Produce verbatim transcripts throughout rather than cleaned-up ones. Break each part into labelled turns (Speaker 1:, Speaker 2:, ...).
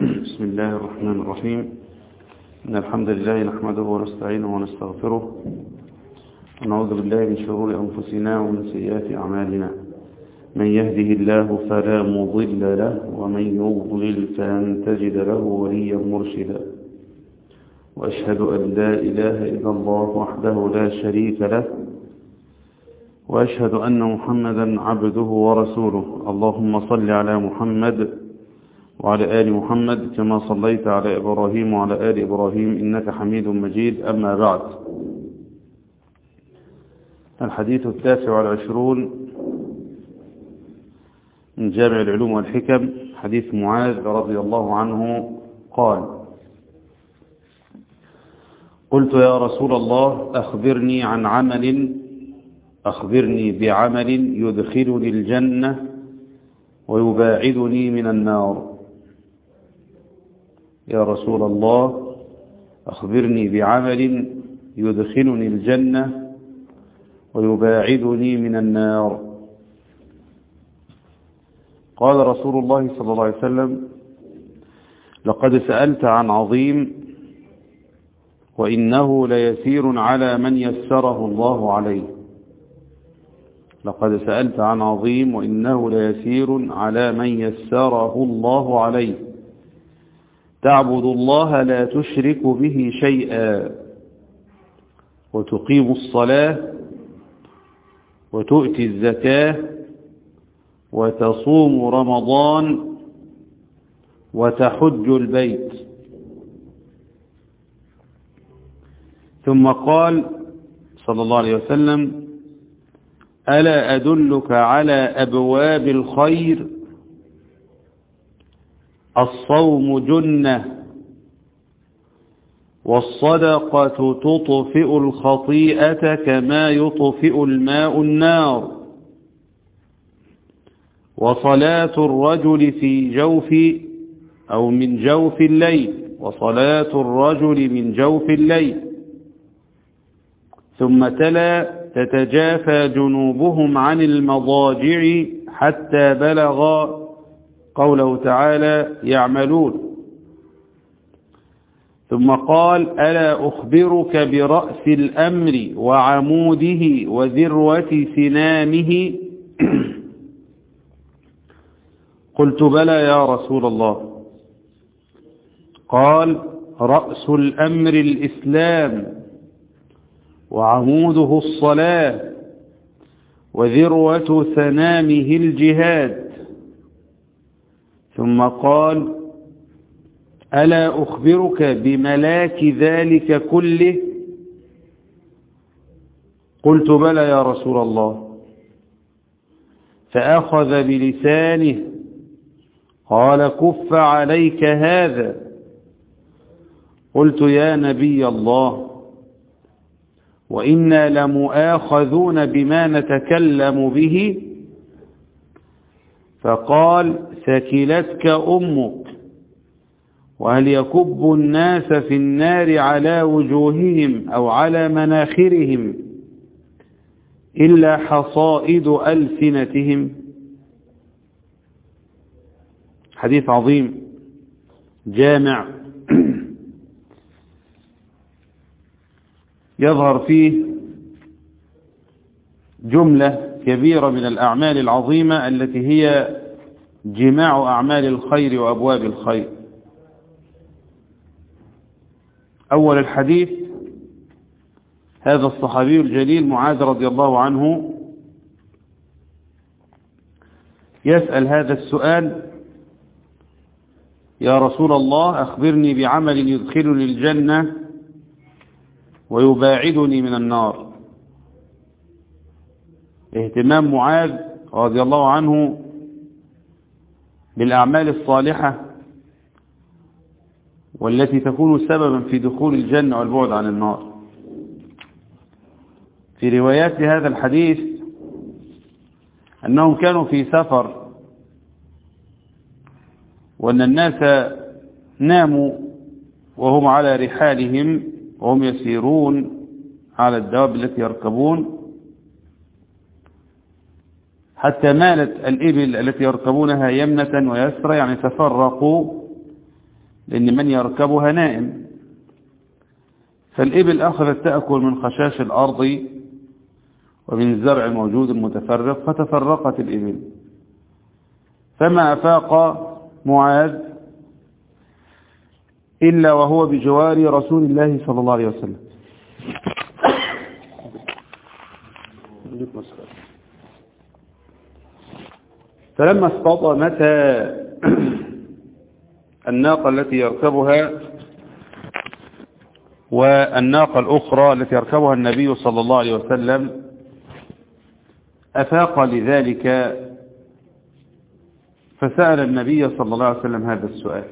Speaker 1: بسم الله الرحمن الرحيم. إن الحمد لله نحمده ونستعينه ونستغفره ونعوذ بالله من شرور أنفسنا ومن سيئات أعمالنا. من يهده الله فلا مضل له ومن يضلل فلن تجد له وليا مرشدا. وأشهد أن لا إله إلا الله وحده لا شريك له وأشهد أن محمدا عبده ورسوله. اللهم صل على محمد وعلى آل محمد كما صليت على إبراهيم وعلى آل إبراهيم إنك حميد مجيد. أما بعد، الحديث التاسع والعشرون من جامع العلوم والحكم، حديث معاذ رضي الله عنه قال: قلت يا رسول الله أخبرني عن عمل أخبرني بعمل يدخلني الجنة ويباعدني من النار. يا رسول الله أخبرني بعمل يدخلني الجنة ويباعدني من النار. قال رسول الله صلى الله عليه وسلم: لقد سألت عن عظيم وإنه ليسير على من يسره الله عليه. لقد سألت عن عظيم وإنه ليسير على من يسره الله عليه. تعبد الله لا تشرك به شيئا وتقيم الصلاة وتؤتي الزكاة وتصوم رمضان وتحج البيت. ثم قال صلى الله عليه وسلم: ألا أدلك على أبواب الخير؟ الصوم جنة والصدقة تطفئ الخطيئة كما يطفئ الماء النار، وصلاة الرجل في جوف أو من جوف الليل وصلاة الرجل من جوف الليل. ثم تلا: تتجافى جنوبهم عن المضاجع حتى بلغ قوله تعالى: يعملون. ثم قال: ألا أخبرك برأس الأمر وعموده وذروة سنامه؟ قلت: بلى يا رسول الله. قال: رأس الأمر الإسلام وعموده الصلاة وذروة سنامه الجهاد. ثم قال: ألا أخبرك بملاك ذلك كله؟ قلت: بلى يا رسول الله. فأخذ بلسانه قال: كف عليك هذا. قلت: يا نبي الله، وإنا لمؤاخذون بما نتكلم به. فقال: ثكلتك أمك، وهل يكب الناس في النار على وجوههم أو على مناخرهم إلا حصائد ألسنتهم؟ حديث عظيم جامع يظهر فيه جملة كبيرة من الأعمال العظيمة التي هي جماع أعمال الخير وأبواب الخير. أول الحديث هذا الصحابي الجليل معاذ رضي الله عنه يسأل هذا السؤال: يا رسول الله أخبرني بعمل يدخلني الجنة ويباعدني من النار. اهتمام معاذ رضي الله عنه بالأعمال الصالحة والتي تكون سببا في دخول الجنة والبعد عن النار. في روايات هذا الحديث أنهم كانوا في سفر وأن الناس ناموا وهم على رحالهم وهم يسيرون على الدواب التي يركبون، حتى مالت الإبل التي يركبونها يمنة ويسرى، يعني تفرقوا لأن من يركبها نائم. فالإبل أخذت تأكل من خشاش الأرض ومن الزرع الموجود المتفرق، فتفرقت الإبل، فما أفاق معاذ إلا وهو بجوار رسول الله صلى الله عليه وسلم. فلما اصطدمت الناقة التي يركبها والناقة الأخرى التي يركبها النبي صلى الله عليه وسلم، أفاق لذلك فسأل النبي صلى الله عليه وسلم هذا السؤال.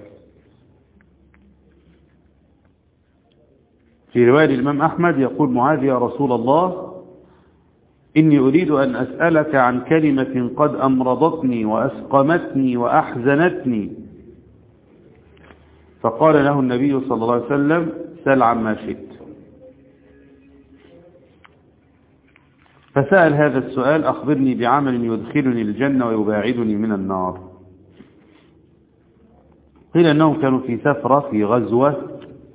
Speaker 1: في رواية الإمام أحمد يقول معاذ: يا رسول الله، إني أريد أن أسألك عن كلمة قد أمرضتني وأسقمتني وأحزنتني. فقال له النبي صلى الله عليه وسلم: سل عما شئت. فسأل هذا السؤال: أخبرني بعمل يدخلني الجنة ويباعدني من النار. قيل أنهم كانوا في سفرة في غزوة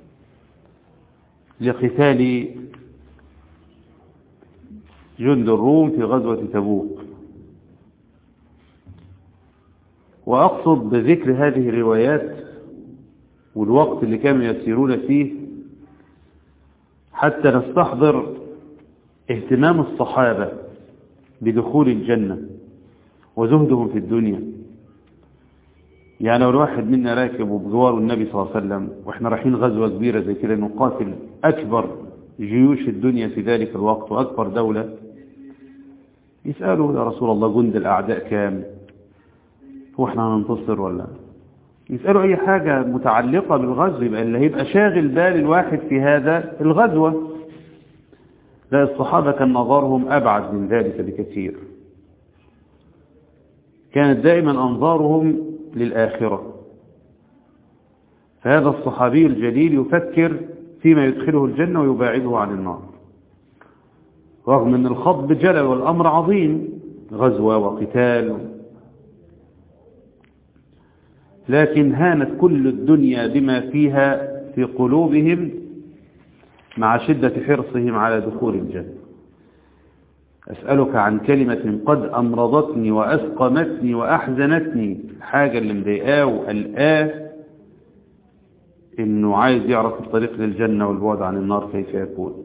Speaker 1: لقتال جند الروم في غزوة تبوك. وأقصد بذكر هذه الروايات والوقت اللي كانوا يسيرون فيه حتى نستحضر اهتمام الصحابة بدخول الجنة وزهدهم في الدنيا. يعني لو الواحد منا راكب وبجوار النبي صلى الله عليه وسلم واحنا رايحين غزوة كبيرة زي كده نقاتل أكبر جيوش الدنيا في ذلك الوقت وأكبر دولة، يسألوا: يا رسول الله، جند الأعداء كام؟ هو احنا هننتصر ولا؟ يسألوا أي حاجة متعلقة بالغزو، يبقى اللي هيبقى شاغل بال الواحد في هذا الغزوة. لا، الصحابة كان نظرهم أبعد من ذلك بكثير، كانت دائما أنظارهم للآخرة. فهذا الصحابي الجليل يفكر فيما يدخله الجنة ويباعده عن النار، رغم أن الخطب جلل والأمر عظيم، غزوة وقتال، لكن هانت كل الدنيا بما فيها في قلوبهم مع شدة حرصهم على دخول الجنة. أسألك عن كلمة قد أمرضتني وأسقمتني وأحزنتني. الحاجة اللي مضايقاه وقلقاه إنه عايز يعرف الطريق للجنة والبعد عن النار كيف يكون.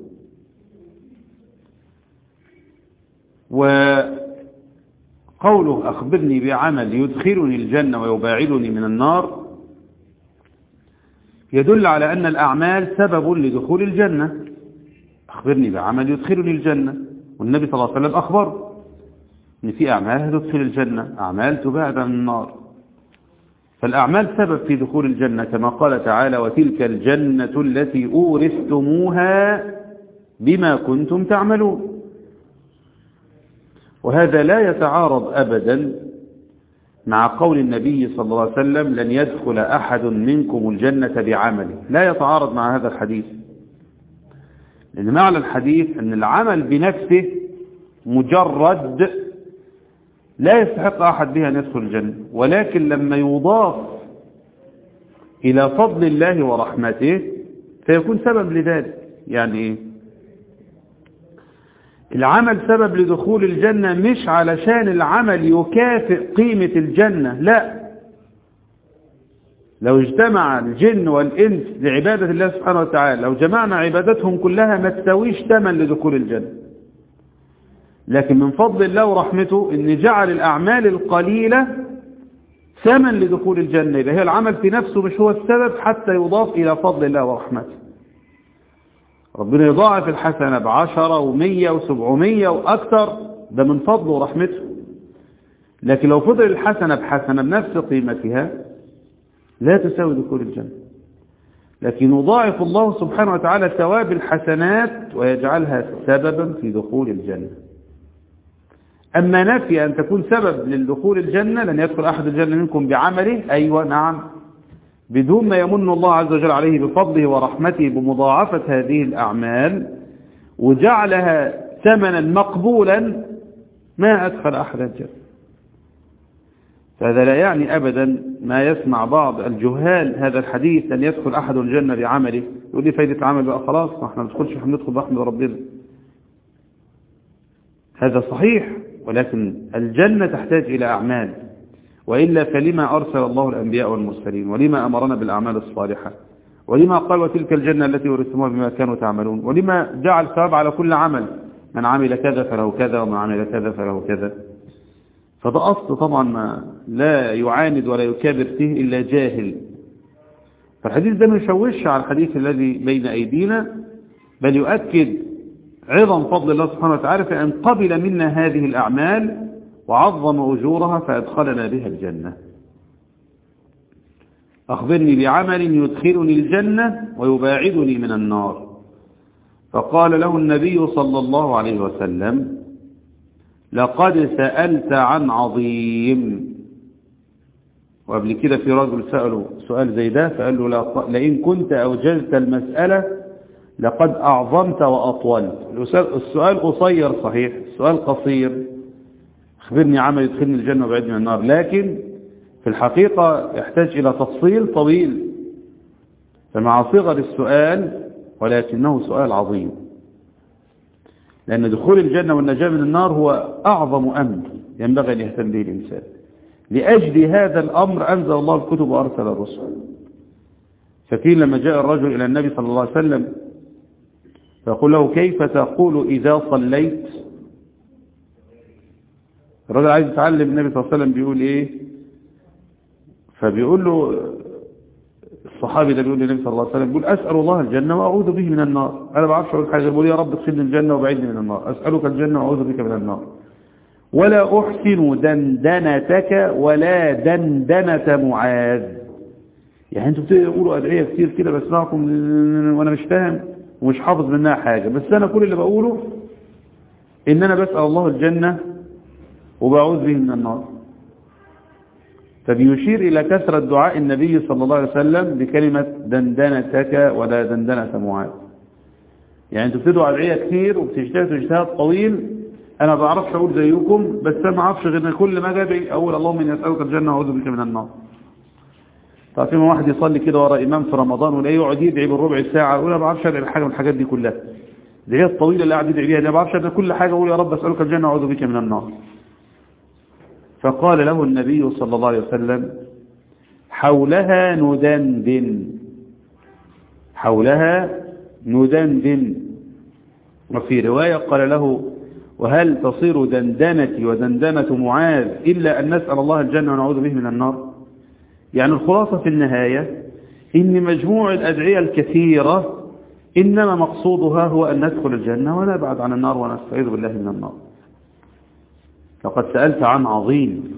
Speaker 1: وقوله: أخبرني بعمل يدخلني الجنة ويباعدني من النار، يدل على أن الأعمال سبب لدخول الجنة. أخبرني بعمل يدخلني الجنة، والنبي صلى الله عليه وسلم أخبر أن في أعمال تدخل الجنة، أعمال تباعد عن النار. فالأعمال سبب في دخول الجنة، كما قال تعالى: وتلك الجنة التي أورثتموها بما كنتم تعملون. وهذا لا يتعارض أبدا مع قول النبي صلى الله عليه وسلم: لن يدخل أحد منكم الجنة بعمله. لا يتعارض مع هذا الحديث، لأن معنى الحديث أن العمل بنفسه مجرد لا يستحق أحد بها أن يدخل الجنة، ولكن لما يضاف إلى فضل الله ورحمته فيكون سبب لذلك. يعني إيه؟ العمل سبب لدخول الجنة مش علشان العمل يكافئ قيمة الجنة، لا. لو اجتمع الجن والإنس لعبادة الله سبحانه وتعالى، لو جمعنا عبادتهم كلها ما تساويش ثمن لدخول الجنة. لكن من فضل الله ورحمته ان جعل الأعمال القليلة ثمن لدخول الجنة. يبقى هي العمل في نفسه مش هو السبب حتى يضاف إلى فضل الله ورحمته. ربنا يضاعف الحسنة بعشرة ومية وسبعمية وأكثر، ده من فضله ورحمته. لكن لو فضل الحسنة بحسنة بنفس قيمتها لا تساوي دخول الجنة. لكن يضاعف الله سبحانه وتعالى ثواب الحسنات ويجعلها سببا في دخول الجنة. أما نفي أن تكون سبب للدخول الجنة، لن يدخل أحد الجنة منكم بعمله، أيوة نعم، بدون ما يمن الله عز وجل عليه بفضله ورحمته بمضاعفة هذه الأعمال وجعلها ثمنا مقبولا، ما أدخل أحد الجنة. فهذا لا يعني أبدا ما يسمع بعض الجهال هذا الحديث أن يدخل أحد الجنة بعمله، يقول لي فايدة عمل بقى خلاص، ما احنا ندخلش، احنا ندخل برحمة ربنا. هذا صحيح، ولكن الجنة تحتاج إلى أعمال، وإلا فلما أرسل الله الأنبياء والمرسلين، ولما أمرنا بالأعمال الصالحة، ولما قال وتلك الجنة التي ورثتموها بما كانوا تعملون، ولما جعل ثواب على كل عمل، من عمل كذا فله كذا ومن عمل كذا فله كذا. فده أصل طبعا ما لا يعاند ولا يكابر فيه إلا جاهل. فالحديث ده ما يشوش على الحديث الذي بين أيدينا، بل يؤكد عظم فضل الله سبحانه وتعالى فأن قبل منا هذه الأعمال وعظم أجورها فأدخلنا بها الجنة. أخبرني بعمل يدخلني الجنة ويباعدني من النار. فقال له النبي صلى الله عليه وسلم: لقد سألت عن عظيم. وقبل كده في رجل سأله سؤال زي ده فقال له: لئن كنت أوجزت المسألة لقد أعظمت وأطولت. السؤال قصير صحيح، السؤال قصير، أخبرني عمل يدخلني الجنة وبعدني من النار، لكن في الحقيقة يحتاج إلى تفصيل طويل، فمع صغر السؤال ولكنه سؤال عظيم، لأن دخول الجنة والنجاة من النار هو أعظم أمر ينبغي أن يهتم به الإنسان. لأجل هذا الأمر أنزل الله الكتب وأرسل الرسل. فكين لما جاء الرجل إلى النبي صلى الله عليه وسلم فيقول له: كيف تقول إذا صليت؟ الرجل عايز يتعلم النبي صلى الله عليه وسلم بيقول إيه، فبيقول له الصحابي ده بيقول للنبي صلى الله عليه وسلم، بيقول: أسأل الله الجنة وأعوذ به من النار. أنا ما بعرفش أقول حاجة، بيقول: يا رب ادخلني الجنة وبعدني من النار، أسألك الجنة وأعوذ بك من النار، ولا أحسن دندنتك ولا دندنة معاذ. يعني انتوا بتقولوا أدعية كتير كده بسمعكم وأنا مش فاهم ومش حافظ منها حاجة، بس أنا كل اللي بقوله إن أنا بسأل الله الجنة وبعوذ به من النار. فبيشير إلى كثرة دعاء النبي صلى الله عليه وسلم بكلمة دندنتك ولا دندنة معاذ. يعني انتوا بتدعوا أدعية كتير وبتجتهدوا اجتهاد طويل، أنا ما بعرفش أقول زيكم، بس أنا ما أعرفش غير كل ما جابي أقول: اللهم إني أسألك الجنة وأعوذ بك من النار. طيب فيما واحد يصلي كده وراء إمام في رمضان ولا يقعد يدعي بالربع ساعة، ولا ما بعرفش أدعي حاجة من الحاجات دي كلها، الدعية الطويلة اللي قاعد يدعي بيها دي ما بعرفش أدعي كل حاجة، أقول: يا رب أسألك الجنة وأعوذ بك من النار. فقال له النبي صلى الله عليه وسلم: حولها ندندن، حولها ندندن. وفي رواية قال له: وهل تصير دندنتي ودندنة معاذ إلا أن نسأل الله الجنة ونعوذ به من النار؟ يعني الخلاصة في النهاية إن مجموع الأدعية الكثيرة إنما مقصودها هو أن ندخل الجنة ونبعد عن النار ونستعيذ بالله من النار. لقد سألت عن عظيم،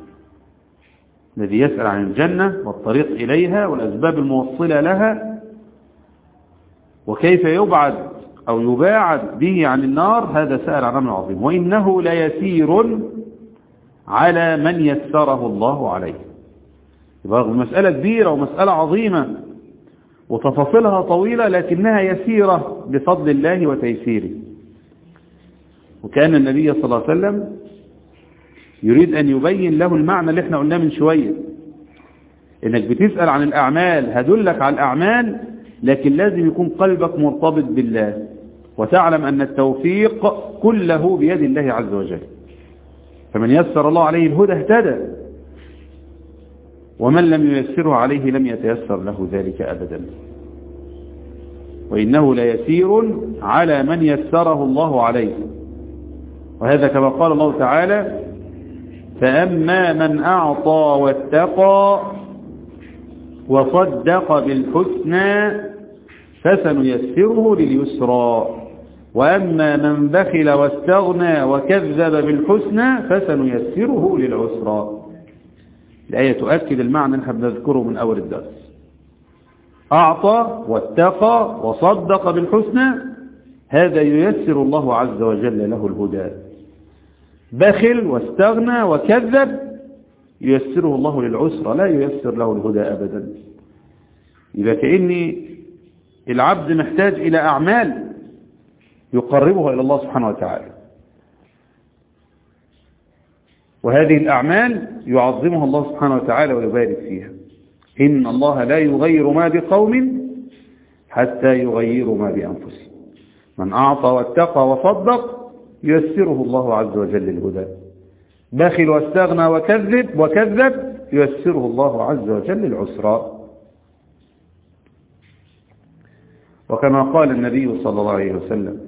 Speaker 1: الذي يسأل عن الجنة والطريق إليها والأسباب الموصلة لها وكيف يبعد أو يباعد به عن النار، هذا سأل عن أمر عظيم، وإنه ليسير على من يسره الله عليه. يبقى مسألة كبيرة ومسألة عظيمة وتفاصيلها طويلة، لكنها يسيرة بفضل الله وتيسيره. وكان النبي صلى الله عليه وسلم يريد أن يبين له المعنى اللي احنا قلناه من شوية، إنك بتسأل عن الأعمال هدلك على الأعمال، لكن لازم يكون قلبك مرتبط بالله وتعلم أن التوفيق كله بيد الله عز وجل. فمن يسر الله عليه الهدى اهتدى، ومن لم ييسره عليه لم يتيسر له ذلك أبدا. وإنه ليسير على من يسره الله عليه، وهذا كما قال الله تعالى: فأما من أعطى واتقى وصدق بالحسنى فسنيسره لليسرى، وأما من بخل واستغنى وكذب بالحسنى فسنيسره للعسرى. الآية تؤكد المعنى اللي احنا بنذكره من أول الدرس. أعطى واتقى وصدق بالحسنى، هذا ييسر الله عز وجل له الهدى. بخل واستغنى وكذب ييسره الله للعسرى، لا ييسر له الهدى أبدا. يبقى كأني العبد محتاج إلى أعمال يقربه إلى الله سبحانه وتعالى. وهذه الأعمال يعظمها الله سبحانه وتعالى ويبارك فيها. إن الله لا يغير ما بقوم حتى يغيروا ما بأنفسهم. من أعطى واتقى وصدق ييسره الله عز وجل الهدى. بخل واستغنى وكذب وكذب ييسره الله عز وجل العسرى. وكما قال النبي صلى الله عليه وسلم،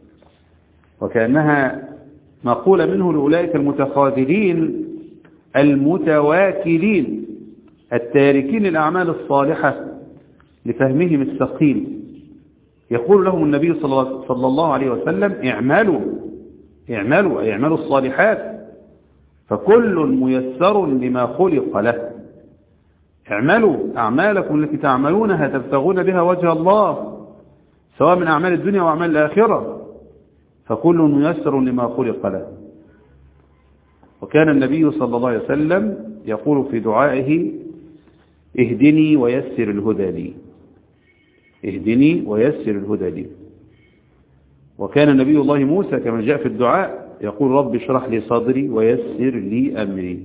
Speaker 1: وكأنها مقولة منه لأولئك المتخاذلين المتواكلين التاركين الأعمال الصالحة لفهمهم السقيم، يقول لهم النبي صلى الله عليه وسلم: اعملوا اعملوا اعملوا الصالحات فكل ميسر لما خلق له. اعملوا أعمالكم التي تعملونها تبتغون بها وجه الله، سواء من أعمال الدنيا وأعمال الآخرة، فكل ميسر لما خلق له. وكان النبي صلى الله عليه وسلم يقول في دعائه: اهدني ويسر الهدى لي، اهدني ويسر الهدى لي. وكان نبي الله موسى كما جاء في الدعاء يقول: رب اشرح لي صدري ويسر لي أمري.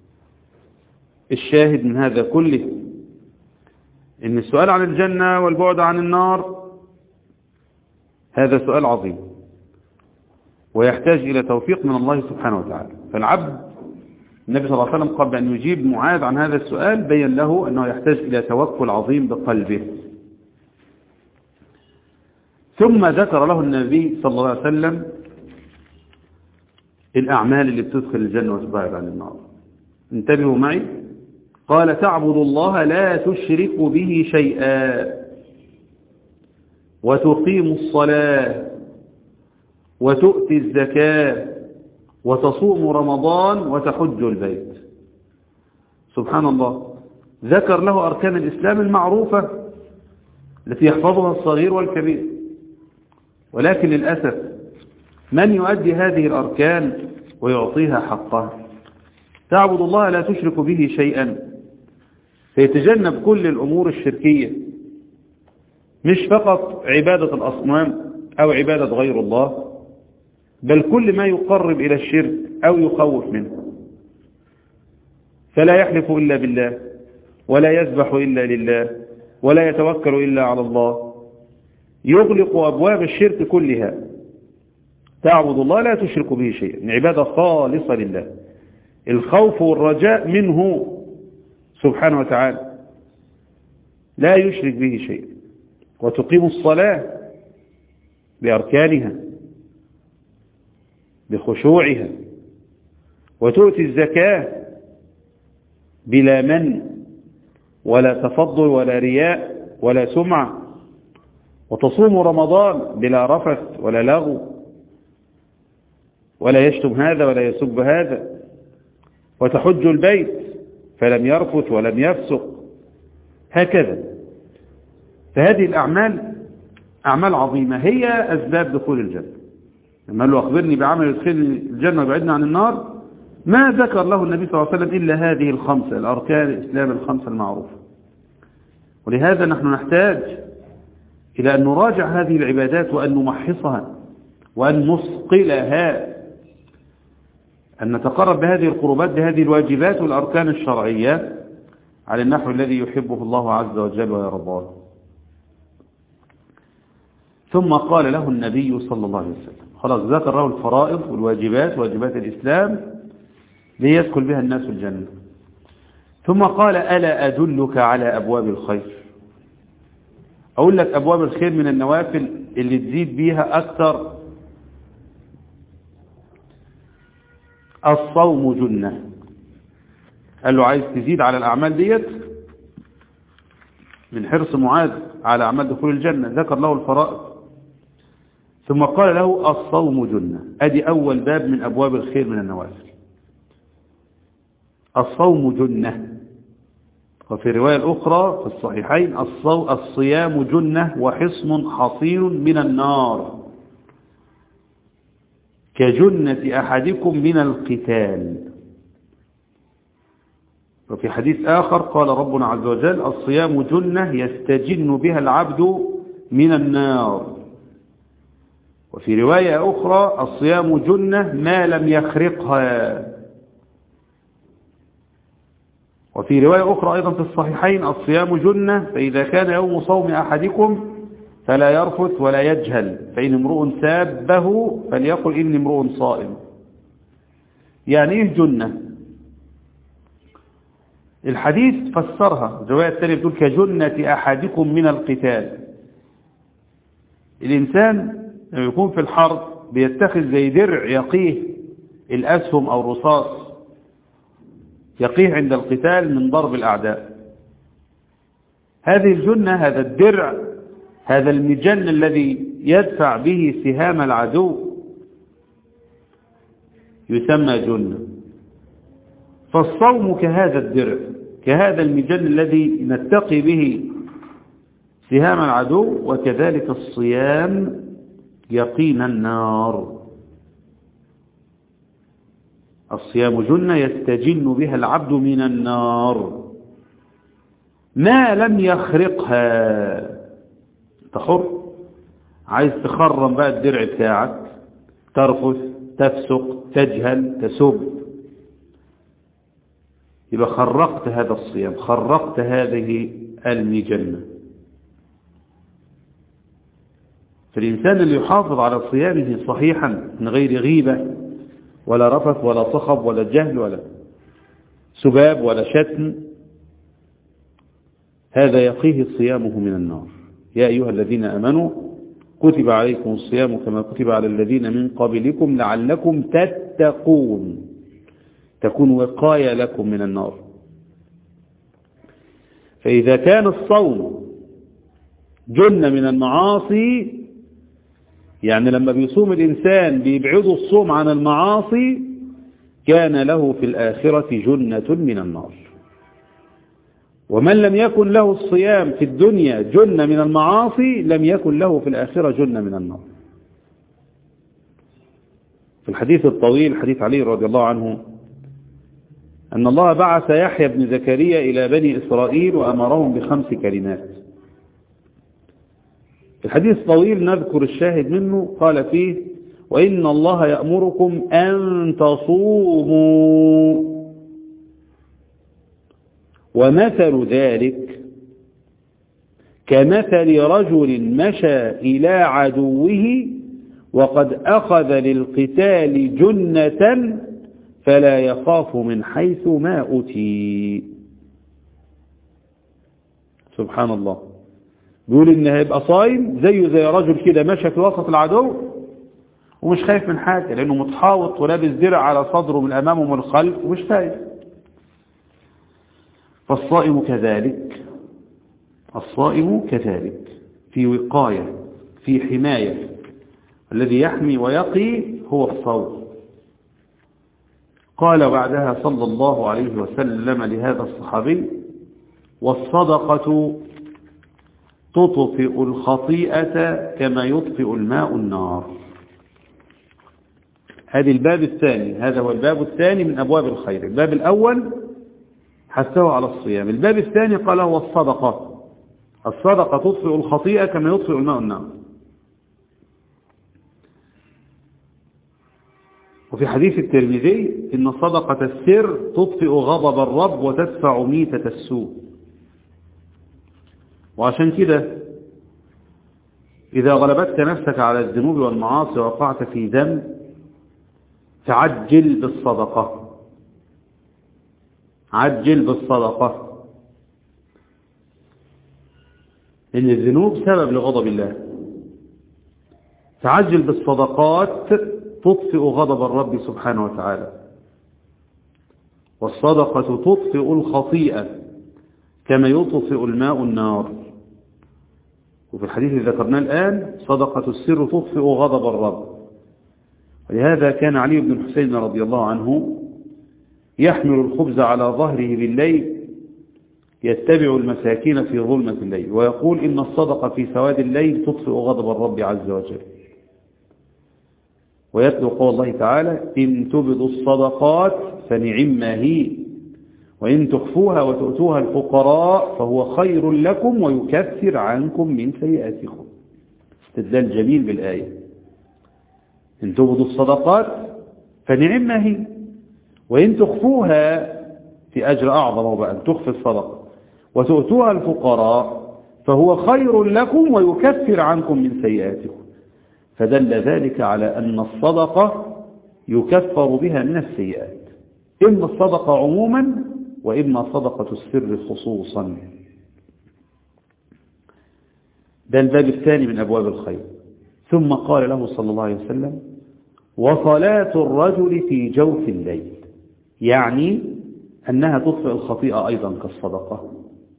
Speaker 1: الشاهد من هذا كله إن السؤال عن الجنة والبعد عن النار هذا سؤال عظيم، ويحتاج إلى توفيق من الله سبحانه وتعالى. فالعبد النبي صلى الله عليه وسلم قبل أن يجيب معاذ عن هذا السؤال بين له أنه يحتاج إلى توكل عظيم بقلبه. ثم ذكر له النبي صلى الله عليه وسلم الأعمال اللي بتدخل الجنة وتبعد عن النار. انتبهوا معي. قال: تعبد الله لا تشرك به شيئا، وتقيم الصلاة، وتؤتي الزكاة، وتصوم رمضان، وتحج البيت. سبحان الله، ذكر له أركان الإسلام المعروفة التي يحفظها الصغير والكبير. ولكن للأسف من يؤدي هذه الأركان ويعطيها حقها؟ تعبد الله لا تشرك به شيئا، فيتجنب كل الأمور الشركية، مش فقط عبادة الأصنام أو عبادة غير الله، بل كل ما يقرب إلى الشرك أو يخوف منه. فلا يحلف إلا بالله، ولا يذبح إلا لله، ولا يتوكل إلا على الله، يغلق أبواب الشرك كلها. تعبد الله لا تشرك به شيئا، عبادة خالصة لله، الخوف والرجاء منه سبحانه وتعالى، لا يشرك به شيئا. وتقيم الصلاة بأركانها بخشوعها، وتؤتي الزكاة بلا من ولا تفضل ولا رياء ولا سمعة، وتصوم رمضان بلا رفث ولا لغو، ولا يشتم هذا ولا يسب هذا، وتحج البيت فلم يرفث ولم يفسق، هكذا. فهذه الأعمال أعمال عظيمة هي أسباب دخول الجنة. لما قال له: أخبرني بعمل يدخلني الجنة ويبعدنا عن النار، ما ذكر له النبي صلى الله عليه وسلم إلا هذه الخمسة، الأركان الإسلام الخمسة المعروفة. ولهذا نحن نحتاج إلى أن نراجع هذه العبادات وأن نمحصها وأن نصقلها، أن نتقرب بهذه القربات بهذه الواجبات والأركان الشرعية على النحو الذي يحبه الله عز وجل ويرضاه. ثم قال له النبي صلى الله عليه وسلم، خلاص ذكر له الفرائض والواجبات واجبات الإسلام ليدخل بها الناس الجنة. ثم قال: ألا أدلك على أبواب الخير؟ أقول لك أبواب الخير من النوافل اللي تزيد بيها أكثر. الصوم جنة. قال له: عايز تزيد على الأعمال ديت؟ من حرص معاذ على أعمال دخول الجنة ذكر له الفرائض، ثم قال له: الصوم جنة. أدي أول باب من أبواب الخير من النوافل، الصوم جنة. وفي رواية الأخرى في الصحيحين: الصيام جنة وحصن حصين من النار كجنة أحدكم من القتال. وفي حديث آخر قال ربنا عز وجل: الصيام جنة يستجن بها العبد من النار. وفي رواية أخرى: الصيام جنة ما لم يخرقها. وفي رواية أخرى أيضا في الصحيحين: الصيام جنة، فإذا كان يوم صوم أحدكم فلا يرفث ولا يجهل، فإن امرؤ سابه فليقل إني امرؤ صائم. يعني إيه جنة؟ الحديث فسرها، الرواية الثانية بتقول: كجنة أحدكم من القتال. الإنسان لما يكون في الحرب بيتخذ زي درع يقيه الأسهم أو الرصاص، يقيه عند القتال من ضرب الأعداء. هذه الجنة، هذا الدرع، هذا المجن الذي يدفع به سهام العدو يسمى جنة. فالصوم كهذا الدرع، كهذا المجن الذي نتقي به سهام العدو، وكذلك الصيام يقينا النار. الصيام جنة يستجن بها العبد من النار ما لم يخرقها. تحر، عايز تخرم بقى الدرع بتاعك، ترفث، تفسق، تجهل، تسب، يبقى خرقت هذا الصيام، خرقت هذه المجنة. فالإنسان اللي يحافظ على صيامه صحيحا من غير غيبة ولا رفث ولا صخب ولا جهل ولا سباب ولا شتم، هذا يقيه صيامه من النار. يا أيها الذين آمنوا كتب عليكم الصيام كما كتب على الذين من قبلكم لعلكم تتقون، تكون وقاية لكم من النار. فإذا كان الصوم جنة من المعاصي، يعني لما بيصوم الإنسان بيبعده الصوم عن المعاصي، كان له في الآخرة جنة من النار. ومن لم يكن له الصيام في الدنيا جنة من المعاصي، لم يكن له في الآخرة جنة من النار. في الحديث الطويل، حديث علي رضي الله عنه، أن الله بعث يحيى بن زكريا إلى بني إسرائيل وأمرهم بخمس كلمات. الحديث طويل، نذكر الشاهد منه. قال فيه: وإن الله يأمركم أن تصوموا، ومثل ذلك كمثل رجل مشى إلى عدوه وقد أخذ للقتال جنة فلا يخاف من حيث ما أتي. سبحان الله. بيقول إن هيبقى صايم زيه زي رجل كده مشى في وسط العدو ومش خايف من حاجة، لأنه متحاوط ولابس درع على صدره من الأمام ومن الخلف ومش خايف. فالصائم كذلك، الصائم كذلك في وقاية، في حماية. الذي يحمي ويقي هو الصوم. قال بعدها صلى الله عليه وسلم لهذا الصحابي: والصدقة تطفئ الخطيئة كما يطفئ الماء النار. هذا الباب الثاني، هذا هو الباب الثاني من أبواب الخير. الباب الأول حثه على الصيام، الباب الثاني قال هو الصدقة. الصدقة تطفئ الخطيئة كما يطفئ الماء النار. وفي حديث الترمذي: إن صدقة السر تطفئ غضب الرب وتدفع ميتة السوء. وعشان كده إذا غلبتك نفسك على الذنوب والمعاصي ووقعت في ذنب، تعجل بالصدقة، عجل بالصدقة، إن الذنوب سبب لغضب الله. تعجل بالصدقات تطفئ غضب الرب سبحانه وتعالى. والصدقة تطفئ الخطيئة كما يطفئ الماء النار. وفي الحديث اللي ذكرناه الآن: صدقة السر تطفئ غضب الرب. ولهذا كان علي بن الحسين رضي الله عنه يحمل الخبز على ظهره بالليل يتبع المساكين في ظلمة الليل، ويقول: إن الصدقة في سواد الليل تطفئ غضب الرب عز وجل. ويتلو قول الله تعالى: إن تبدوا الصدقات فنعما هي، وإن تخفوها وتؤتوها الفقراء فهو خير لكم ويكفر عنكم من سيئاتكم. استدلال جميل بالآية: إن تبدوا الصدقات فنعما هي، وإن تخفوها في أجر أعظم بقى أن تخفي الصدقة وتؤتوها الفقراء فهو خير لكم ويكفر عنكم من سيئاتكم. فدل ذلك على أن الصدقة يكفر بها من السيئات، إما الصدقة عموما وإما صدقة السر خصوصا. ده الباب الثاني من أبواب الخير. ثم قال له صلى الله عليه وسلم وصلاة الرجل في جوف الليل، يعني أنها تطفئ الخطيئة أيضا كالصدقة.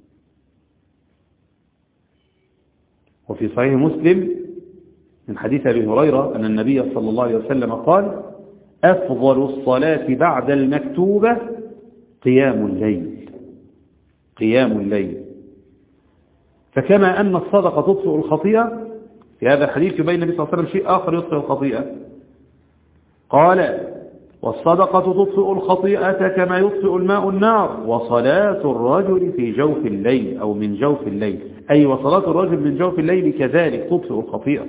Speaker 1: وفي صحيح مسلم من حديث أبي هريرة أن النبي صلى الله عليه وسلم قال أفضل الصلاة بعد المكتوبة قيام الليل. قيام الليل. فكما أن الصدقة تطفئ الخطيئة، في هذا الحديث يبين النبي صلى الله عليه وسلم شيء آخر يطفئ الخطيئة. قال والصدقة تطفئ الخطيئة كما يطفئ الماء النار، وصلاة الرجل في جوف الليل أو من جوف الليل، أي وصلاة الرجل من جوف الليل كذلك تطفئ الخطيئة.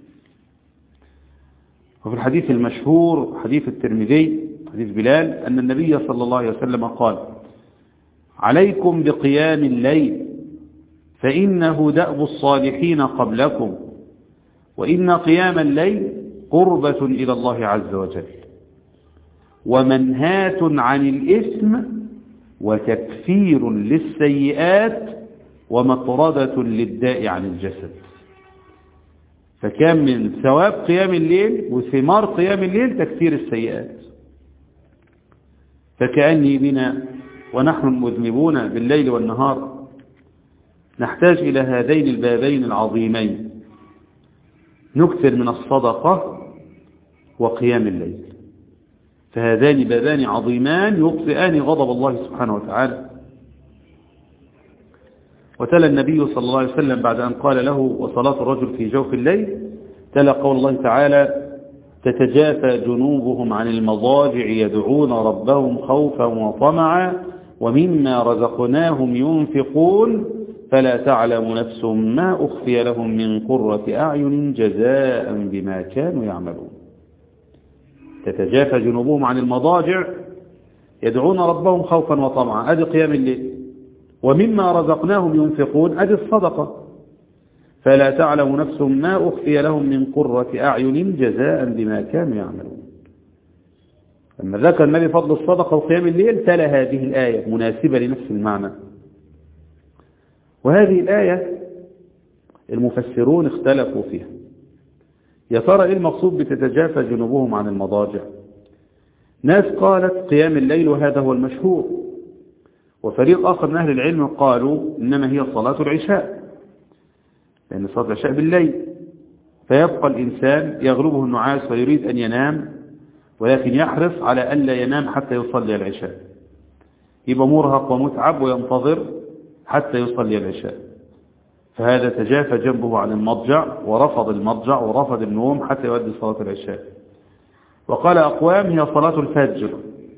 Speaker 1: وفي الحديث المشهور حديث الترمذي حديث بلال أن النبي صلى الله عليه وسلم قال عليكم بقيام الليل فإنه دأب الصالحين قبلكم، وإن قيام الليل قربة إلى الله عز وجل ومنهاة عن الإثم وتكفير للسيئات ومطردة للداء عن الجسد. فكان من ثواب قيام الليل وثمار قيام الليل تكفير السيئات. فكأني بنا ونحن المذنبون بالليل والنهار نحتاج إلى هذين البابين العظيمين، نكثر من الصدقة وقيام الليل، فهذان بابان عظيمان يطفئان غضب الله سبحانه وتعالى. وتلا النبي صلى الله عليه وسلم بعد أن قال له وصلاة الرجل في جوف الليل تلا قول الله تعالى تتجافى جنوبهم عن المضاجع يدعون ربهم خوفا وطمعا ومما رزقناهم ينفقون فلا تعلم نفس ما أخفي لهم من قرة أعين جزاء بما كانوا يعملون. تتجافى جنوبهم عن المضاجع يدعون ربهم خوفا وطمعا، أدي قيام الليل. ومما رزقناهم ينفقون، أدي الصدقة. فلا تعلم نفس ما أخفي لهم من قرة أعين جزاء بما كانوا يعملون. لما ذكر النبي فضل الصدقة وقيام الليل تلا هذه الآية مناسبة لنفس المعنى. وهذه الآية المفسرون اختلفوا فيها، يا ترى إيه المقصود بتتجافى جنوبهم عن المضاجع؟ ناس قالت قيام الليل وهذا هو المشهور، وفريق آخر من أهل العلم قالوا إنما هي صلاة العشاء، لأن صلاة العشاء بالليل، فيبقى الإنسان يغلبه النعاس ويريد أن ينام ولكن يحرص على أن لا ينام حتى يصلي العشاء، يبقى مرهق ومتعب وينتظر حتى يصلي العشاء، فهذا تجافى جنبه عن المضجع ورفض المضجع ورفض النوم حتى يؤدي صلاة العشاء. وقال أقوام هي صلاة الفجر.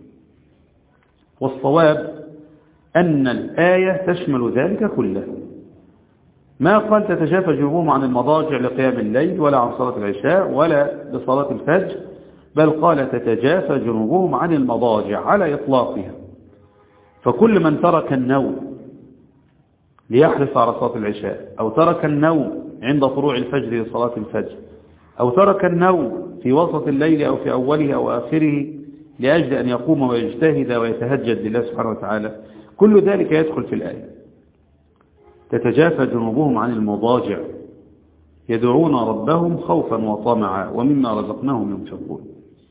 Speaker 1: والصواب أن الآية تشمل ذلك كله، ما قال تتجافى جنوبهم عن المضاجع لقيام الليل ولا عن صلاة العشاء ولا لصلاة الفجر، بل قال تتجافى جنوبهم عن المضاجع على إطلاقها. فكل من ترك النوم ليحرص على صلاة العشاء، أو ترك النوم عند طلوع الفجر لصلاة الفجر، أو ترك النوم في وسط الليل أو في أوله أو آخره لأجل أن يقوم ويجتهد ويتهجد لله سبحانه وتعالى، كل ذلك يدخل في الآية. تتجافى جنوبهم عن المضاجع يدعون ربهم خوفا وطمعا ومما رزقناهم ينفقون.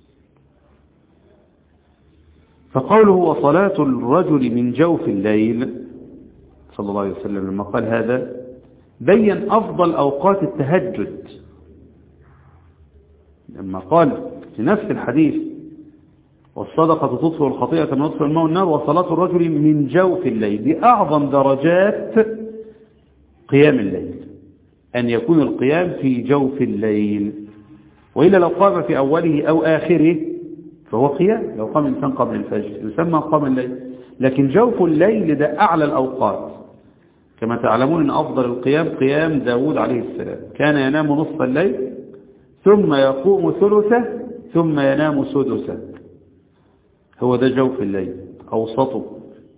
Speaker 1: فقوله وصلاة الرجل من جوف الليل صلى الله عليه وسلم لما قال هذا بين أفضل أوقات التهجد، لما قال في نفس الحديث والصدقة تطفئ الخطيئة من يطفئ الماء والنار وصلاة الرجل من جوف الليل، دي أعظم درجات قيام الليل، أن يكون القيام في جوف الليل، وإلا لو قام في أوله أو آخره فهو قيام، لو قام الإنسان قبل الفجر يسمى قام الليل، لكن جوف الليل ده أعلى الأوقات. كما تعلمون أن أفضل القيام قيام داود عليه السلام، كان ينام نصف الليل ثم يقوم ثلثه ثم ينام سدسه، هو ده جوف الليل أوسطه.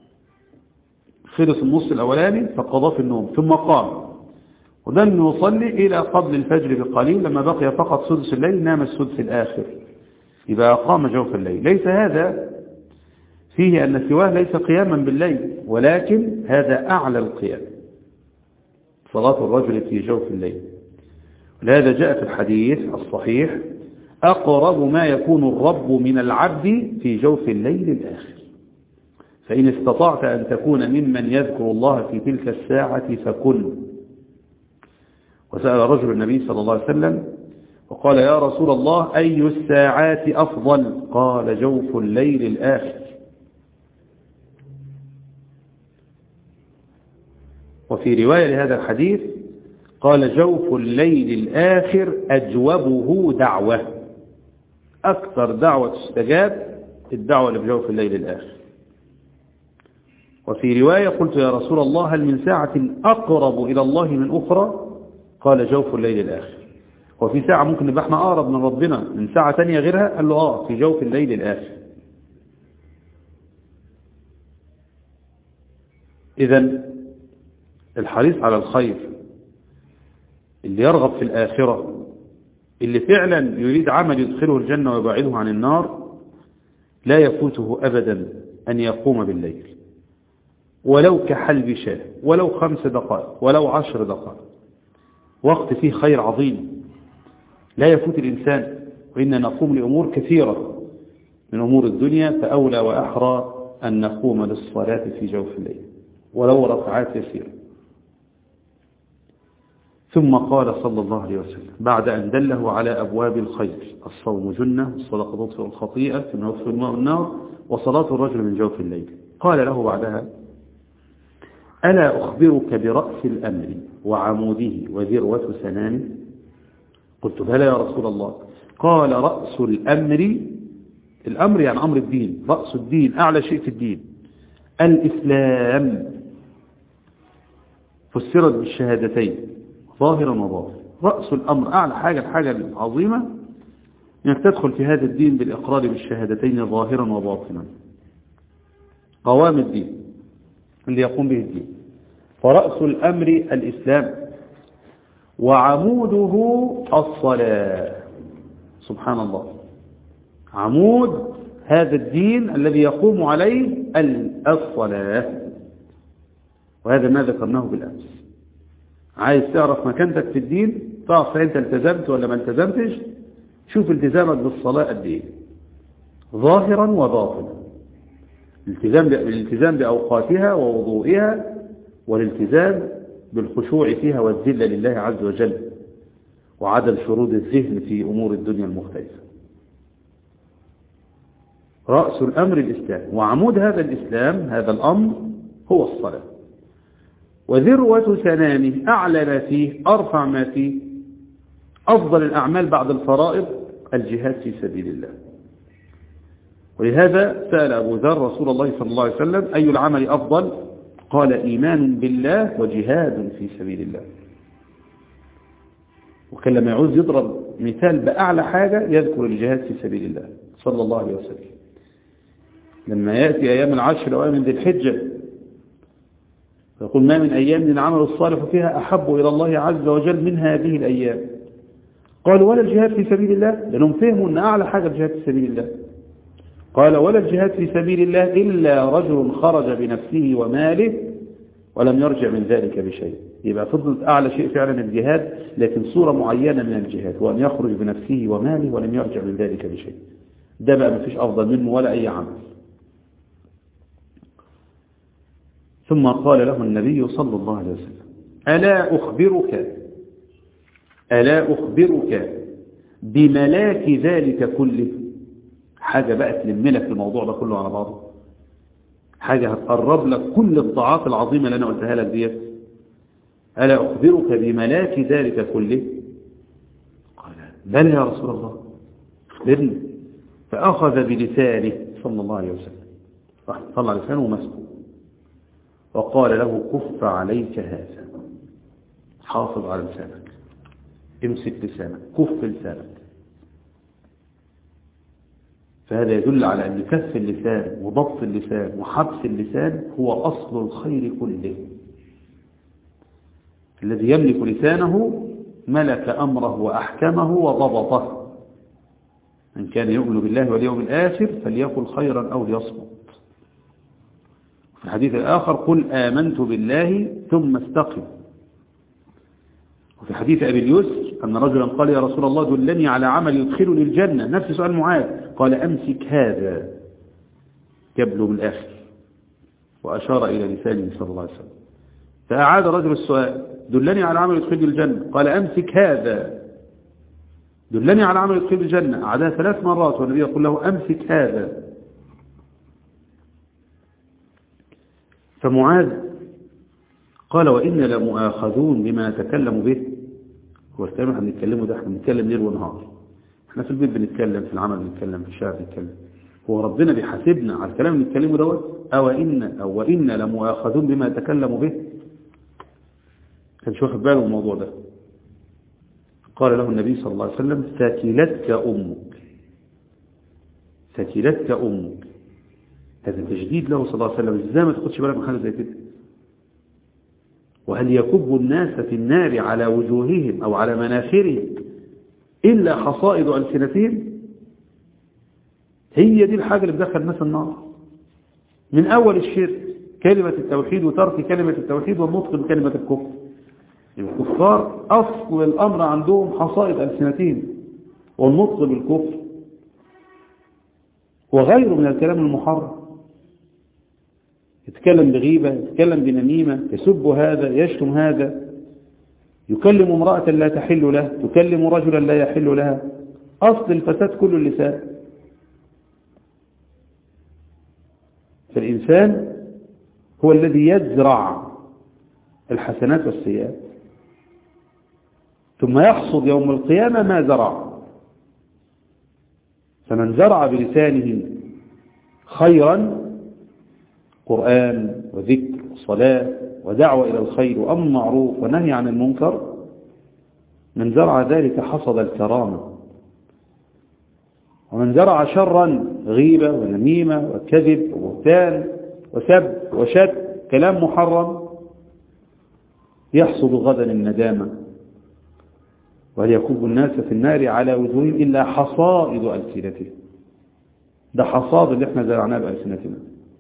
Speaker 1: خلص النص الأولاني فقضى في النوم ثم قام ولم يصلي إلى قبل الفجر بقليل، لما بقي فقط سدس الليل نام السدس الآخر، يبقى قام جوف الليل. ليس هذا فيه أن سواه ليس قياما بالليل، ولكن هذا أعلى القيام، صلاة الرجل في جوف الليل. ولهذا جاء في الحديث الصحيح: أقرب ما يكون الرب من العبد في جوف الليل الآخر، فإن استطعت أن تكون ممن يذكر الله في تلك الساعة فكن. وسأل رجل النبي صلى الله عليه وسلم وقال: يا رسول الله، أي الساعات أفضل؟ قال: جوف الليل الآخر. وفي رواية لهذا الحديث قال: جوف الليل الآخر أجوبه دعوة، أكثر دعوة تستجاب الدعوة اللي بجوف الليل الآخر. وفي رواية: قلت يا رسول الله، هل من ساعة أقرب إلى الله من أخرى؟ قال: جوف الليل الآخر. وفي ساعة ممكن نبقى احنا أقرب من ربنا من ساعة تانية غيرها؟ قال له آه، في جوف الليل الآخر. إذن الحريص على الخير، اللي يرغب في الآخرة، اللي فعلا يريد عمل يدخله الجنة ويبعده عن النار، لا يفوته أبدا أن يقوم بالليل، ولو كحلب شاة، ولو خمس دقائق، ولو عشر دقائق، وقت فيه خير عظيم لا يفوت الإنسان. وإن نقوم لأمور كثيرة من أمور الدنيا، فأولى وأحرى أن نقوم للصلاة في جوف الليل ولو ركعات يسيرة. ثم قال صلى الله عليه وسلم بعد أن دله على أبواب الخير: الصوم جنة، الصدقة تطفئ الخطيئة، ثم يطفئ الماء النار، وصلاة الرجل من جوف الليل. قال له بعدها: ألا أخبرك برأس الأمر وعموده وذروة سنامه؟ قلت: بلى يا رسول الله. قال: رأس الأمر، الأمر يعني أمر الدين، رأس الدين، أعلى شيء في الدين، الإسلام، فسرت بالشهادتين ظاهرا وباطنا. رأس الأمر، أعلى حاجة، الحاجة العظيمة أنك تدخل في هذا الدين بالإقرار بالشهادتين ظاهرا وباطنا، قوام الدين اللي يقوم به الدين. فرأس الأمر الإسلام، وعموده الصلاة. سبحان الله، عمود هذا الدين الذي يقوم عليه الصلاة. وهذا ما ذكرناه بالأمس. عايز تعرف مكانتك في الدين، تعرف انت التزمت ولا ما التزمتش، شوف التزامك بالصلاة قد ايه، ظاهرا وباطنا. الالتزام الالتزام بأوقاتها ووضوئها، والالتزام بالخشوع فيها والذل لله عز وجل، وعدم شرود الذهن في أمور الدنيا المختلفة. رأس الأمر الإسلام، وعمود هذا الإسلام، هذا الأمر هو الصلاة. وذروة سنامه، أعلى ما فيه، أرفع ما فيه، أفضل الأعمال بعد الفرائض الجهاد في سبيل الله. ولهذا سأل أبو ذر رسول الله صلى الله عليه وسلم: أي العمل أفضل؟ قال: إيمان بالله وجهاد في سبيل الله. وكان لما يعوز يضرب مثال بأعلى حاجة يذكر الجهاد في سبيل الله صلى الله عليه وسلم. لما يأتي أيام العشر وأيام ذي الحجة يقول: ما من أيام العمل الصالح فيها أحب إلى الله عز وجل من هذه الأيام. قالوا: ولا الجهاد في سبيل الله؟ لأنهم فهموا أن أعلى حاجة الجهاد في سبيل الله. قال: ولا الجهاد في سبيل الله إلا رجل خرج بنفسه وماله ولم يرجع من ذلك بشيء. يبقى فضلت أعلى شيء فعلا الجهاد، لكن صورة معينة من الجهاد هو أن يخرج بنفسه وماله ولم يرجع من ذلك بشيء. ده بقى مفيش أفضل منه ولا أي عمل. ثم قال له النبي صلى الله عليه وسلم: ألا أخبرك ألا أخبرك بملاك ذلك كله؟ حاجة بقى تلملك الموضوع ده كله على بعضه، حاجة هتقرب لك كل الطاعات العظيمة اللي أنا قلتها لك ديت. ألا أخبرك بملاك ذلك كله؟ قال: بلى يا رسول الله، اخبرني. فأخذ بلسانه صلى الله عليه وسلم، راح طلع لسانه ومسكه وقال له: كف عليك هذا، حافظ على لسانك، امسك لسانك، كف لسانك. فهذا يدل على أن كف اللسان وضبط اللسان وحبس اللسان هو أصل الخير كله. الذي يملك لسانه ملك أمره وأحكمه وضبطه. من كان يؤمن بالله واليوم الآخر فليقل خيرا أو ليصمت. في الحديث الآخر قل آمنت بالله ثم استقم. وفي حديث أبي اليسر أن رجلا قال يا رسول الله دلني على عمل يدخلني الجنة، نفس سؤال معاذ، قال أمسك هذا، جاب له بالآخر وأشار إلى لسانه صلى الله عليه وسلم. فأعاد رجل السؤال دلني على عمل يدخلني الجنة، قال أمسك هذا، دلني على عمل يدخلني الجنة، أعادها ثلاث مرات والنبي يقول له أمسك هذا. فمعاذ قال وإن لمؤاخذون بما تكلموا به. هو الكلام احنا بنتكلمه ده، احنا بنتكلم ليل ونهار، احنا في البيت بنتكلم، في العمل بنتكلم، في الشارع بنتكلم. هو ربنا بيحاسبنا على الكلام اللي بنتكلمه دوت؟ أو إن أو وإن لمؤاخذون بما تكلموا به. كانش واخد باله من الموضوع ده. قال له النبي صلى الله عليه وسلم ثكلتك أمك، ثكلتك أمك. هذا تجديد له صلى الله عليه وسلم. ازاي ما تاخدش بالك من حاجه زي كده؟ وهل يكب الناس في النار على وجوههم أو على مناخرهم إلا حصائد ألسنتهم؟ هي دي الحاجة اللي بتدخل الناس النار من أول الشرك، كلمة التوحيد وترك كلمة التوحيد والنطق بكلمة الكفر. الكفار أصل الأمر عندهم حصائد ألسنتهم والنطق بالكفر وغيره من الكلام المحرم. يتكلم بغيبة، يتكلم بنميمة، يسب هذا، يشتم هذا، يكلم امرأة لا تحل له، تكلم رجلا لا يحل لها. أصل الفساد كل اللسان. فالإنسان هو الذي يزرع الحسنات والسيئات ثم يحصد يوم القيامة ما زرع. فمن زرع بلسانه خيرا، قرآن وذكر وصلاة ودعوة إلى الخير وأمر معروف ونهي عن المنكر، من زرع ذلك حصد الكرامة. ومن زرع شرا، غيبة ونميمة وكذب وبهتان وسب وشتم، كلام محرم، يحصد غدا الندامة. وهل يكب الناس في النار على وجوههم إلا حصائد ألسنتهم. ده حصاد اللي احنا زرعناه بألسنتنا.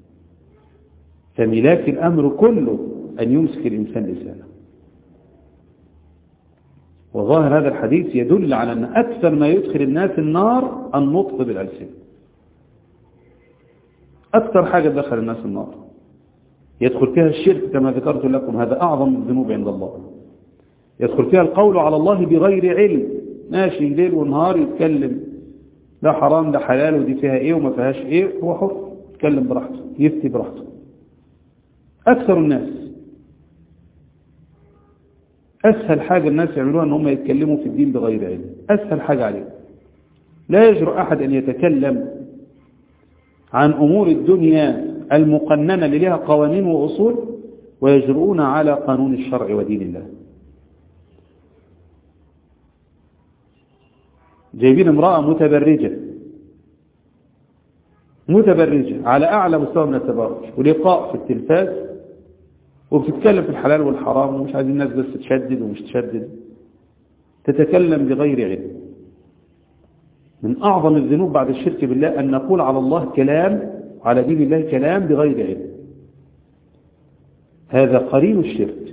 Speaker 1: فملاك الأمر كله أن يمسك الإنسان لسانه. وظاهر هذا الحديث يدل على أن أكثر ما يدخل الناس النار النطق بالألسنة. أكثر حاجة دخل الناس النار يدخل فيها الشرك كما ذكرت لكم، هذا أعظم الذنوب عند الله. يدخل فيها القول على الله بغير علم، ماشي ليل ونهار يتكلم، ده حرام ده حلال ودي فيها ايه وما فيهاش ايه، هو حر يتكلم براحته يفتي براحته. أكثر الناس أسهل حاجة الناس يعملوها أن هم يتكلموا في الدين بغير علم، أسهل حاجة عليهم. لا يجرؤ أحد أن يتكلم عن أمور الدنيا المقننة اللي لها قوانين وأصول ويجرؤون على قانون الشرع ودين الله. جايبين امرأة متبرجة متبرجة على أعلى مستوى من التبرج ولقاء في التلفاز، وبتتكلم في الحلال والحرام، ومش عايزين الناس بس تشدد ومش تشدد، تتكلم بغير علم. من أعظم الذنوب بعد الشرك بالله أن نقول على الله كلام، على دين الله كلام بغير علم. هذا قرين الشرك.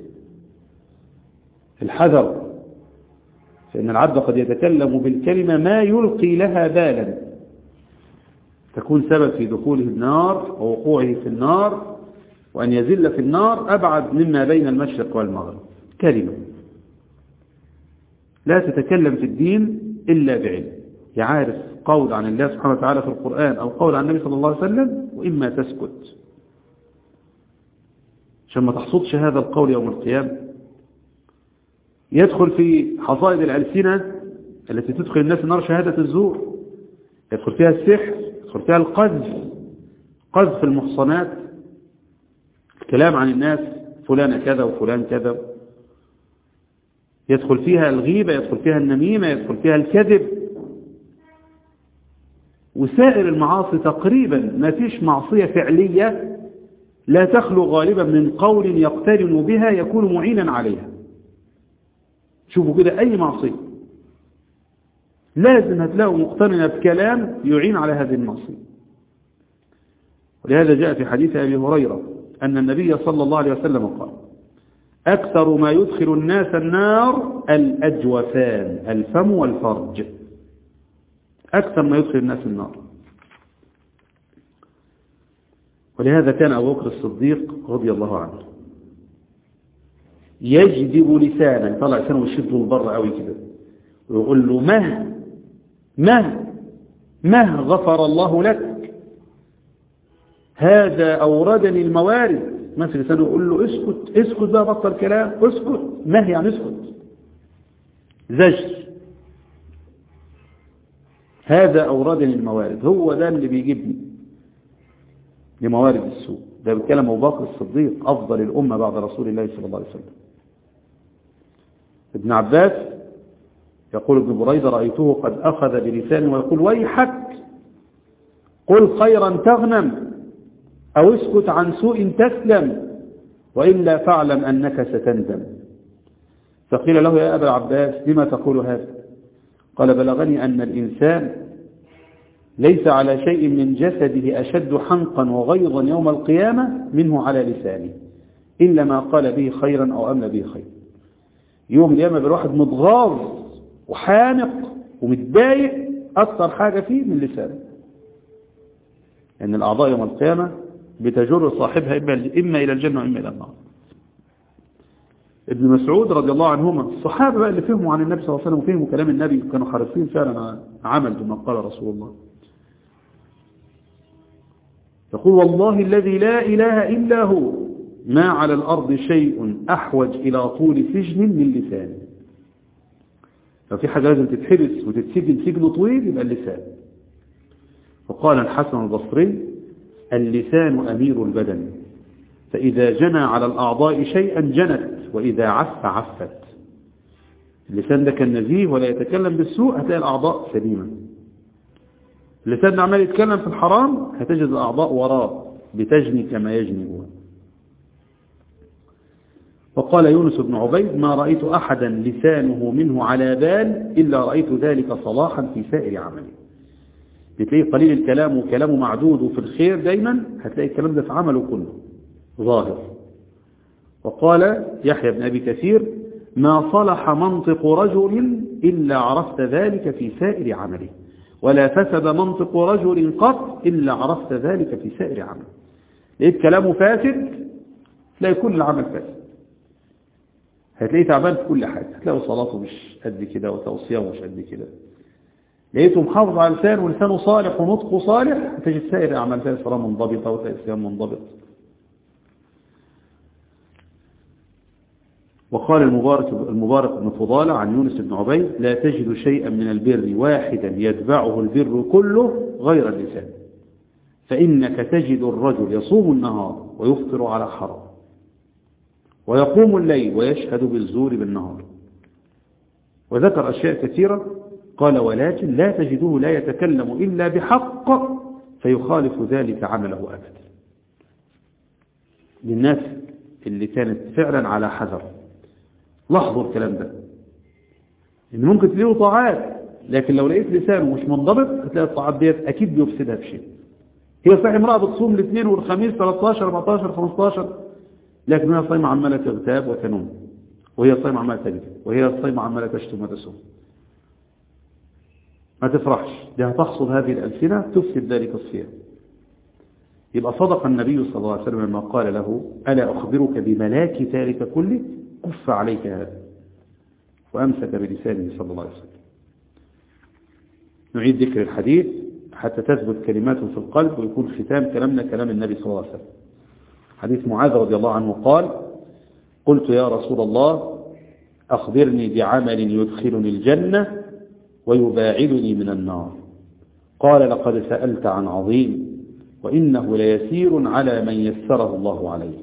Speaker 1: الحذر، فإن العبد قد يتكلم بالكلمة ما يلقي لها بالا، تكون سبب في دخوله النار ووقوعه في النار، وأن يزل في النار أبعد مما بين المشرق والمغرب. كلمة لا تتكلم في الدين إلا بعلم، يعرف قول عن الله سبحانه وتعالى في القرآن أو قول عن النبي صلى الله عليه وسلم، وإما تسكت عشان ما تحصدش هذا القول يوم القيامة. يدخل في حصائد الألسنة التي تدخل الناس النار شهادة الزور، يدخل فيها السحر، يدخل فيها القذف، قذف المحصنات، الكلام عن الناس فلان كذا وفلان كذا، يدخل فيها الغيبة، يدخل فيها النميمة، يدخل فيها الكذب. وسائر المعاصي تقريبا ما فيش معصية فعلية لا تخلو غالبا من قول يقترن بها يكون معينا عليها. شوفوا كده أي معصية لازم هتلاقوا مقترنة بكلام يعين على هذه المعصية. ولهذا جاء في حديث أبي هريرة أن النبي صلى الله عليه وسلم قال: أكثر ما يدخل الناس النار الأجوفان، الفم والفرج، أكثر ما يدخل الناس النار. ولهذا كان أبو بكر الصديق رضي الله عنه يجذب لسانا، يطلع لسانه ويشده لبره قوي كده ويقول له: مه مه مه غفر الله لك، هذا أوردني الموارد. مثل لسانه يقول له: اسكت اسكت بقى، بطل كلام، اسكت. مه يعني اسكت، زجر. هذا أوردني الموارد، هو ده اللي بيجيبني لموارد السوء. ده بيتكلم أبو بكر الصديق أفضل الأمة بعد رسول الله صلى الله عليه وسلم. ابن عباس يقول: ابن بريدة رأيته قد أخذ بلسانه ويقول: ويحك، قل خيرا تغنم أو اسكت عن سوء تسلم، وإلا فاعلم أنك ستندم. فقيل له: يا أبا عباس لما تقول هذا؟ قال: بلغني أن الإنسان ليس على شيء من جسده أشد حنقا وغيظا يوم القيامة منه على لسانه، إلا ما قال به خيرا أو أمل به خير. يوم القيامة بالواحد متغاظ وحانق ومتضايق، أكثر حاجة فيه من لسانه. لأن يعني الأعضاء يوم القيامة بتجر صاحبها إما إلى الجنة وإما إلى النار. ابن مسعود رضي الله عنهما، الصحابة بقى اللي فهموا عن النبي صلى الله عليه وسلم وفهموا كلام النبي كانوا حريصين فعلا عمل بما قال رسول الله. يقول: والله الذي لا إله إلا هو ما على الأرض شيء أحوج إلى طول سجن من لسان. لو في حاجة لازم تتحبس وتتسجن سجن طويل يبقى اللسان. وقال الحسن البصري: اللسان أمير البدن، فإذا جنى على الأعضاء شيئا جنت، وإذا عف عفت. اللسان ده كان نزيه ولا يتكلم بالسوء، هتلاقي الأعضاء سليمة. اللسان عمال يتكلم في الحرام، هتجد الأعضاء وراه بتجني كما يجني هو. وقال يونس بن عبيد: ما رأيت أحدا لسانه منه على بال إلا رأيت ذلك صلاحا في سائر عمله. بتلاقي قليل الكلام وكلامه معدود وفي الخير دايما، هتلاقي الكلام ده في عمله كله ظاهر. وقال يحيى بن أبي كثير: ما صلح منطق رجل إلا عرفت ذلك في سائر عمله، ولا فسد منطق رجل قط إلا عرفت ذلك في سائر عمله. لقيت كلامه فاسد، تلاقي كل العمل فاسد. هتلاقيه تعبان في كل حاجة، هتلاقي صلاته مش قد كده وتوصيته مش قد كده. لقيته محافظ على لسانه ولسانه صالح ونطقه صالح، هتجد سائر أعمال، تلاقي صلاة منضبطة وتلاقي صيام منضبط. وقال المبارك المبارك بن فضالة عن يونس بن عبيد: لا تجد شيئا من البر واحدا يتبعه البر كله غير اللسان، فإنك تجد الرجل يصوم النهار ويفطر على حرام، ويقوم الليل ويشهد بالزور بالنهار. وذكر أشياء كثيرة. قال: ولكن لا تجده لا يتكلم إلا بحق فيخالف ذلك عمله أبدا. للناس اللي كانت فعلا على حذر، لاحظوا الكلام ده، إن ممكن تلاقيه طاعات، لكن لو لقيت لسانه مش منضبط هتلاقي الطاعات ديت أكيد بيفسدها بشيء. هي صحيح امرأة بتصوم الاثنين والخميس ثلاثة عشر أربعة عشر خمسة عشر، لكن هي صايمة عمالة تغتاب وتنوم، وهي صايمة عمالة تكذب، وهي صايمة عمالة تشتم وتسب. ما تفرحش، دي هتحصل هذه الألسنة تفسد ذلك الصيام. يبقى صدق النبي صلى الله عليه وسلم لما قال له: ألا أخبرك بملاك ذلك كله؟ كف عليك هذا. وأمسك بلسانه صلى الله عليه وسلم. نعيد ذكر الحديث حتى تثبت كلماته في القلب ويكون ختام كلامنا كلام النبي صلى الله عليه وسلم. حديث معاذ رضي الله عنه قال: قلت يا رسول الله أخبرني بعمل يدخلني الجنة ويباعدني من النار. قال: لقد سألت عن عظيم، وإنه ليسير على من يسره الله عليه.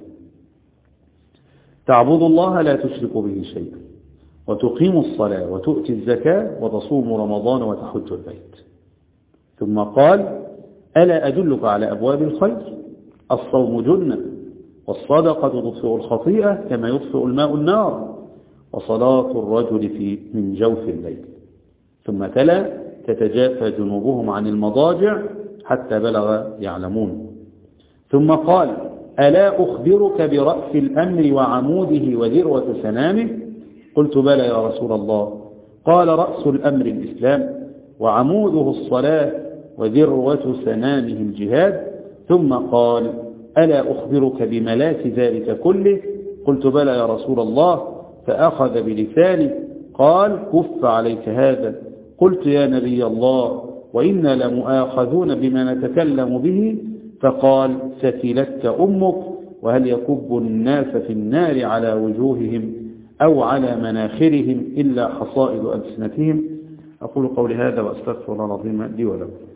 Speaker 1: تعبد الله لا تشرك به شيئا، وتقيم الصلاة وتؤتي الزكاة وتصوم رمضان وتحج البيت.
Speaker 2: ثم قال ألا أدلك على أبواب الخير؟ الصوم جنة، والصدقة تطفئ الخطيئة كما يطفئ الماء النار، وصلاة الرجل في من جوف الليل. ثم تلا تتجافى جنوبهم عن المضاجع حتى بلغ يعلمون. ثم قال ألا أخبرك برأس الأمر وعموده وذروة سنامه؟ قلت بلى يا رسول الله. قال رأس الأمر الإسلام، وعموده الصلاة، وذروة سنامه الجهاد. ثم قال ألا أخبرك بملاك ذلك كله؟ قلت بلى يا رسول الله. فأخذ بلساني قال كف عليك هذا. قلت يا نبي الله وإنا لمؤاخذون بما نتكلم به. فقال ثكلتك أمك، وهل يكب الناس في النار على وجوههم أو على مناخرهم إلا حصائد ألسنتهم. أقول قولي هذا وأستغفر الله العظيم لي ولكم.